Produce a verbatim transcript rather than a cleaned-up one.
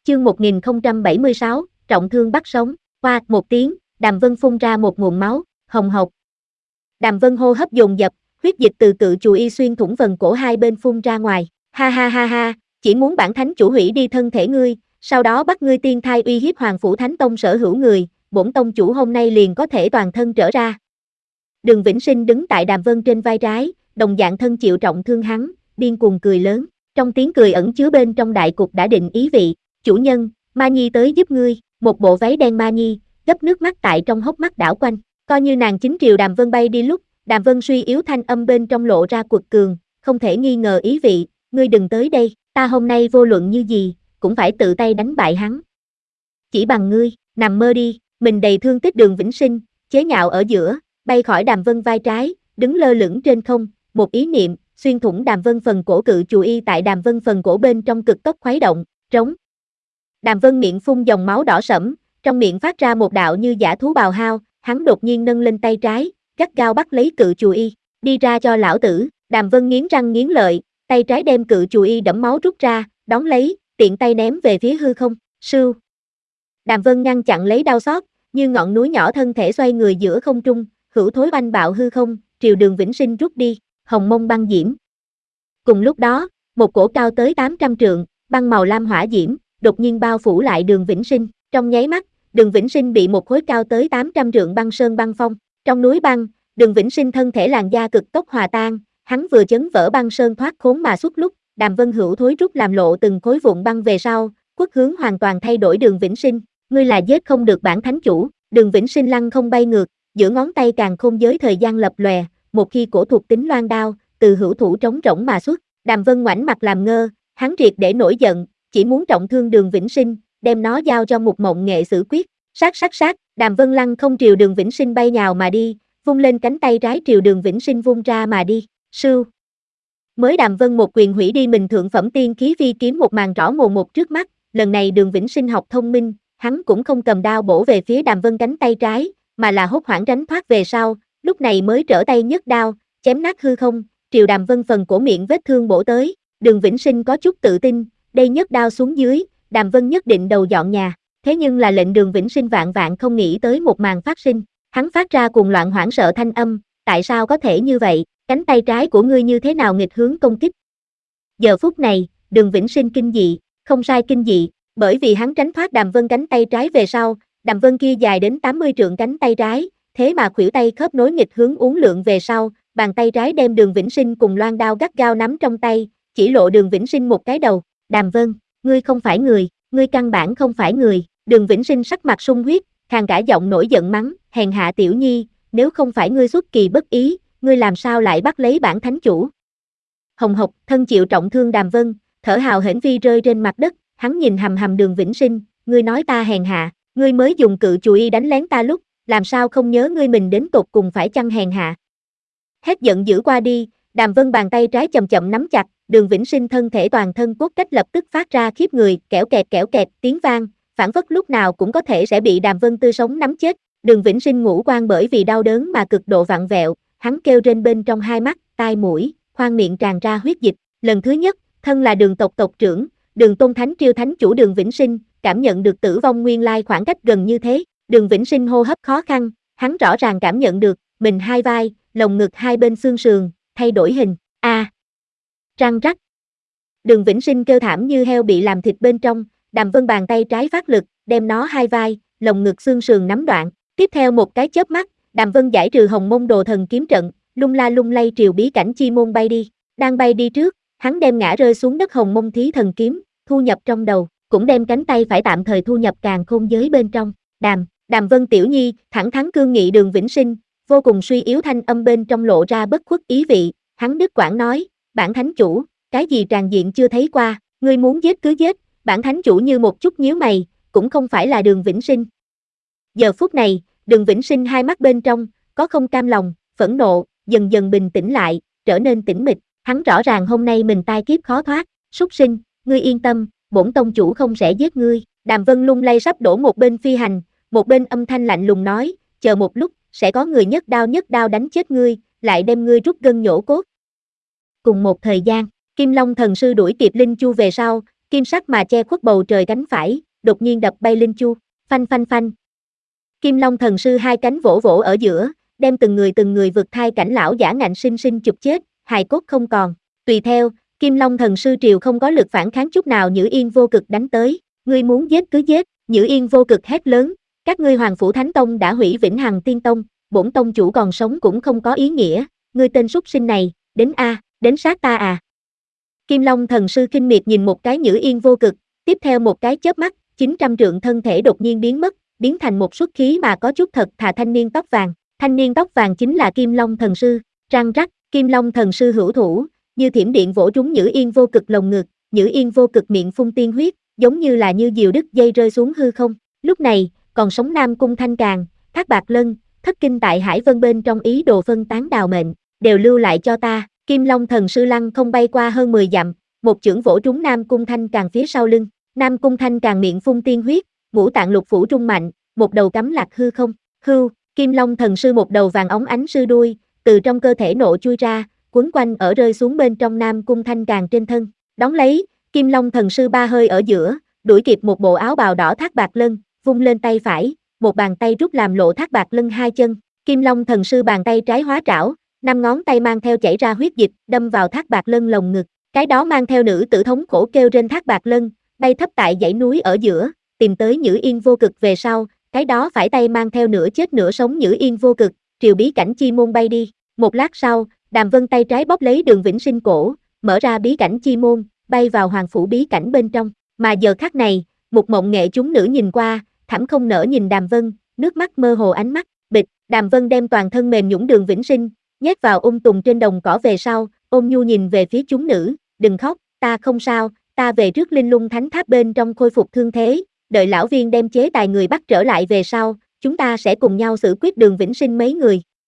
Chương một nghìn không trăm bảy mươi sáu, trọng thương bắt sống. Qua một tiếng, Đàm Vân phun ra một nguồn máu hồng hộc. Đàm Vân hô hấp dồn dập, huyết dịch từ cự chù y xuyên thủng phần cổ hai bên phun ra ngoài. Ha ha ha ha, chỉ muốn bản thánh chủ hủy đi thân thể ngươi, sau đó bắt ngươi tiên thai uy hiếp Hoàng phủ Thánh Tông sở hữu người, bổn tông chủ hôm nay liền có thể toàn thân trở ra. Đường Vĩnh Sinh đứng tại Đàm Vân trên vai trái, đồng dạng thân chịu trọng thương hắn, điên cuồng cười lớn, trong tiếng cười ẩn chứa bên trong đại cục đã định ý vị. Chủ nhân, Ma Nhi tới giúp ngươi. Một bộ váy đen Ma Nhi, gấp nước mắt tại trong hốc mắt đảo quanh, coi như nàng chính triều Đàm Vân bay đi lúc, Đàm Vân suy yếu thanh âm bên trong lộ ra quật cường, không thể nghi ngờ ý vị, ngươi đừng tới đây, ta hôm nay vô luận như gì, cũng phải tự tay đánh bại hắn. Chỉ bằng ngươi, nằm mơ đi. Mình đầy thương tích Đường Vĩnh Sinh, chế nhạo ở giữa, bay khỏi Đàm Vân vai trái, đứng lơ lửng trên không, một ý niệm, xuyên thủng Đàm Vân phần cổ cự chù y tại Đàm Vân phần cổ bên trong cực tốc khuấy động, trống. Đàm Vân miệng phun dòng máu đỏ sẫm, trong miệng phát ra một đạo như dã thú bào hao, hắn đột nhiên nâng lên tay trái, gắt gao bắt lấy cự chù y, đi ra cho lão tử. Đàm Vân nghiến răng nghiến lợi, tay trái đem cự chù y đẫm máu rút ra, đón lấy, tiện tay ném về phía hư không, sưu. Đàm Vân ngăn chặn lấy đau xót, như ngọn núi nhỏ thân thể xoay người giữa không trung, hữu thối oanh bạo hư không, triều Đường Vĩnh Sinh rút đi, hồng mông băng diễm. Cùng lúc đó, một cổ cao tới tám trăm trượng, băng màu lam hỏa diễm, đột nhiên bao phủ lại Đường Vĩnh Sinh, trong nháy mắt, Đường Vĩnh Sinh bị một khối cao tới tám trăm trượng băng sơn băng phong, trong núi băng, Đường Vĩnh Sinh thân thể làn da cực tốc hòa tan, hắn vừa chấn vỡ băng sơn thoát khốn mà xuất lúc, Đàm Vân hữu thối rút làm lộ từng khối vụn băng về sau, quốc hướng hoàn toàn thay đổi Đường Vĩnh Sinh, ngươi là giết không được bản thánh chủ. Đường Vĩnh Sinh lăng không bay ngược, giữa ngón tay càng không giới thời gian lập lòe, một khi cổ thuộc tính loan đao, từ hữu thủ trống rỗng mà xuất, Đàm Vân ngoảnh mặt làm ngơ, hắn triệt để nổi giận, chỉ muốn trọng thương Đường Vĩnh Sinh, đem nó giao cho một mộng nghệ xử quyết. Sát sát sát, Đàm Vân lăng không triều Đường Vĩnh Sinh bay nhào mà đi, vung lên cánh tay trái triều Đường Vĩnh Sinh vung ra mà đi, sưu. Mới Đàm Vân một quyền hủy đi mình thượng phẩm tiên khí vi kiếm một màn rõ mồn một trước mắt, lần này Đường Vĩnh Sinh học thông minh, hắn cũng không cầm đao bổ về phía Đàm Vân cánh tay trái, mà là hốt hoảng tránh thoát về sau, lúc này mới trở tay nhấc đao, chém nát hư không, triều Đàm Vân phần cổ miệng vết thương bổ tới. Đường Vĩnh Sinh có chút tự tin, đây nhấc đao xuống dưới, Đàm Vân nhất định đầu dọn nhà, thế nhưng là lệnh Đường Vĩnh Sinh vạn vạn không nghĩ tới một màn phát sinh, hắn phát ra cuồng loạn hoảng sợ thanh âm, tại sao có thể như vậy, cánh tay trái của ngươi như thế nào nghịch hướng công kích. Giờ phút này, Đường Vĩnh Sinh kinh dị, không sai kinh dị, bởi vì hắn tránh thoát Đàm Vân cánh tay trái về sau, Đàm Vân kia dài đến tám mươi trượng cánh tay trái, thế mà khuỷu tay khớp nối nghịch hướng uốn lượn về sau, bàn tay trái đem Đường Vĩnh Sinh cùng loan đao gắt gao nắm trong tay, chỉ lộ Đường Vĩnh Sinh một cái đầu, Đàm Vân, ngươi không phải người, ngươi căn bản không phải người. Đường Vĩnh Sinh sắc mặt sung huyết, khàn cả giọng nổi giận mắng, hèn hạ tiểu nhi, nếu không phải ngươi xuất kỳ bất ý, ngươi làm sao lại bắt lấy bản thánh chủ. Hồng hộc, thân chịu trọng thương Đàm Vân, thở hào hển vi rơi trên mặt đất, hắn nhìn hầm hầm Đường Vĩnh Sinh, ngươi nói ta hèn hạ, ngươi mới dùng cự chù y đánh lén ta lúc, làm sao không nhớ ngươi mình đến tột cùng phải chăng hèn hạ. Hét giận dữ qua đi, Đàm Vân bàn tay trái chậm chậm nắm chặt, Đường Vĩnh Sinh thân thể toàn thân cốt cách lập tức phát ra khiếp người, kẽo kẹt kẽo kẹt tiếng vang, phản phất lúc nào cũng có thể sẽ bị Đàm Vân tươi sống nắm chết. Đường Vĩnh Sinh ngũ quan bởi vì đau đớn mà cực độ vặn vẹo, hắn kêu trên bên trong hai mắt, tai mũi, khoang miệng tràn ra huyết dịch. Lần thứ nhất, thân là Đường tộc tộc trưởng, Đường Tôn Thánh Triêu Thánh chủ Đường Vĩnh Sinh, cảm nhận được tử vong nguyên lai khoảng cách gần như thế. Đường Vĩnh Sinh hô hấp khó khăn, hắn rõ ràng cảm nhận được, mình hai vai, lồng ngực hai bên xương sườn, thay đổi hình, a, à, răng rắc. Đường Vĩnh Sinh kêu thảm như heo bị làm thịt bên trong, Đàm Vân bàn tay trái phát lực, đem nó hai vai, lồng ngực xương sườn nắm đoạn. Tiếp theo một cái chớp mắt, Đàm Vân giải trừ Hồng Mông Đồ Thần kiếm trận, lung la lung lay triều bí cảnh chi môn bay đi. Đang bay đi trước, hắn đem ngã rơi xuống đất Hồng Mông Thí Thần kiếm, thu nhập trong đầu, cũng đem cánh tay phải tạm thời thu nhập càn khôn giới bên trong. Đàm, Đàm Vân tiểu nhi, thẳng thắn cương nghị Đường Vĩnh Sinh, vô cùng suy yếu thanh âm bên trong lộ ra bất khuất ý vị, hắn đứt quãng nói, bản thánh chủ, cái gì tràn diện chưa thấy qua, ngươi muốn giết cứ giết, bản thánh chủ như một chút nhíu mày, cũng không phải là Đường Vĩnh Sinh. Giờ phút này, Đường Vĩnh Sinh hai mắt bên trong, có không cam lòng, phẫn nộ, dần dần bình tĩnh lại, trở nên tĩnh mịch, hắn rõ ràng hôm nay mình tai kiếp khó thoát, súc sinh, ngươi yên tâm, bổn tông chủ không sẽ giết ngươi. Đàm Vân lung lay sắp đổ một bên phi hành, một bên âm thanh lạnh lùng nói, chờ một lúc, sẽ có người nhất đao nhất đao đánh chết ngươi, lại đem ngươi rút gân nhổ cốt. Cùng một thời gian, Kim Long thần sư đuổi kịp Linh Chu về sau, kim sắc mà che khuất bầu trời cánh phải, đột nhiên đập bay Linh Chu, phanh phanh phanh. Kim Long thần sư hai cánh vỗ vỗ ở giữa, đem từng người từng người vực thai cảnh lão giả ngạnh sinh sinh chụp chết, hài cốt không còn. Tùy theo, Kim Long thần sư triều không có lực phản kháng chút nào, Nhữ Yên vô cực đánh tới, ngươi muốn giết cứ giết. Nhữ Yên vô cực hét lớn, các ngươi Hoàng Phủ Thánh Tông đã hủy Vĩnh Hằng Tiên Tông, bổn tông chủ còn sống cũng không có ý nghĩa, ngươi tên súc sinh này, đến a, đến sát ta à. Kim Long thần sư kinh miệt nhìn một cái Nhữ Yên vô cực, tiếp theo một cái chớp mắt, chín trăm trượng thân thể đột nhiên biến mất, biến thành một xuất khí mà có chút thật thà thanh niên tóc vàng. Thanh niên tóc vàng chính là Kim Long thần sư. Răng rắc, Kim Long thần sư hữu thủ, như thiểm điện vỗ trúng Nhữ Yên vô cực lồng ngực, Nhữ Yên vô cực miệng phun tiên huyết, giống như là như diều đứt dây rơi xuống hư không. Lúc này, còn sống Nam Cung Thanh Càn, Thác Bạt Lân, thất kinh tại Hải Vân bên trong ý đồ phân tán đào mệnh, đều lưu lại cho ta. Kim Long thần sư lăng không bay qua hơn mười dặm, một chưởng vỗ trúng Nam Cung Thanh Càn phía sau lưng. Nam Cung Thanh Càn miệng phun tiên huyết, ngũ tạng lục phủ trung mạnh, một đầu cắm lạc hư không. Hưu, Kim Long thần sư một đầu vàng óng ánh sư đuôi, từ trong cơ thể nộ chui ra, quấn quanh ở rơi xuống bên trong Nam Cung Thanh Càn trên thân. Đón lấy, Kim Long thần sư ba hơi ở giữa, đuổi kịp một bộ áo bào đỏ Thác Bạt Lân, vung lên tay phải, một bàn tay rút làm lộ Thác Bạt Lân hai chân. Kim Long thần sư bàn tay trái hóa trảo, năm ngón tay mang theo chảy ra huyết dịch, đâm vào Thác Bạt Lân lồng ngực. Cái đó mang theo nữ tử thống khổ kêu trên Thác Bạt Lân, bay thấp tại dãy núi ở giữa, tìm tới Nhữ Yên vô cực về sau, cái đó phải tay mang theo nửa chết nửa sống Nhữ Yên vô cực, triều bí cảnh chi môn bay đi. Một lát sau, Đàm Vân tay trái bóp lấy Đường Vĩnh Sinh cổ, mở ra bí cảnh chi môn, bay vào hoàng phủ bí cảnh bên trong. Mà giờ khắc này, một mộng nghệ chúng nữ nhìn qua, thảm không nỡ nhìn Đàm Vân, nước mắt mơ hồ ánh mắt. Bịch, Đàm Vân đem toàn thân mềm nhũn Đường Vĩnh Sinh nhét vào ung tùng trên đồng cỏ về sau, ôm nhu nhìn về phía chúng nữ, đừng khóc, ta không sao, ta về trước Linh Lung Thánh Tháp bên trong khôi phục thương thế, đợi lão viên đem chế tài người bắt trở lại về sau, chúng ta sẽ cùng nhau xử quyết Đường Vĩnh Sinh mấy người.